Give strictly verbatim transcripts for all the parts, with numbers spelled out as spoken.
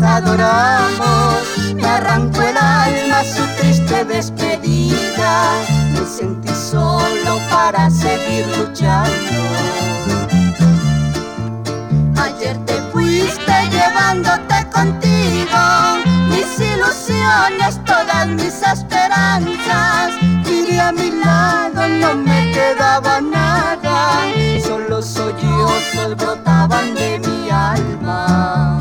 adoramos. Me arrancó el alma su triste despedida, me sentí solo para seguir luchando. Ayer te fuiste llevándote contigo mis ilusiones, todas mis esperanzas. Miré a mi lado, no me quedaba nada, solo sollozos brotaban de mi alma.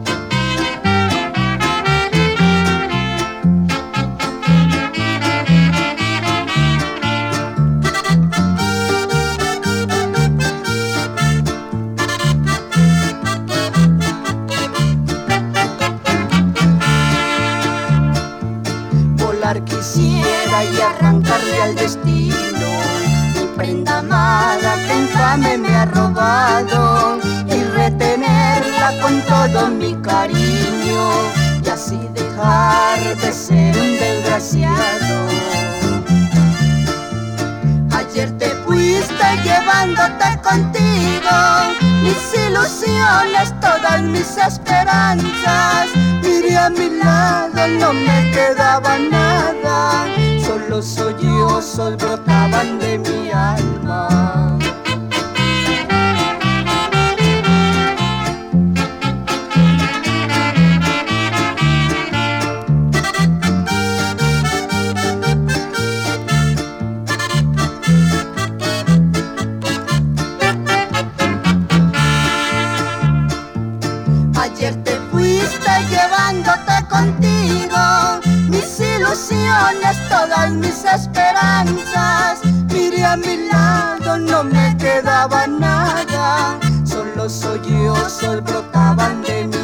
Quisiera y arrancarle al destino mi prenda amada que infame me ha robado, y retenerla con todo mi cariño, y así dejar de ser un desgraciado. Ayer te fuiste llevándote contigo mis ilusiones, todas mis esperanzas. Miré a mi lado, no me quedaba nada, solo sollozos brotaban de mi alma. Ayer te fuiste llevándote contigo mis ilusiones, todas mis esperanzas. Miré a mi lado, no me quedaba nada, solo sollozos brotaban de mi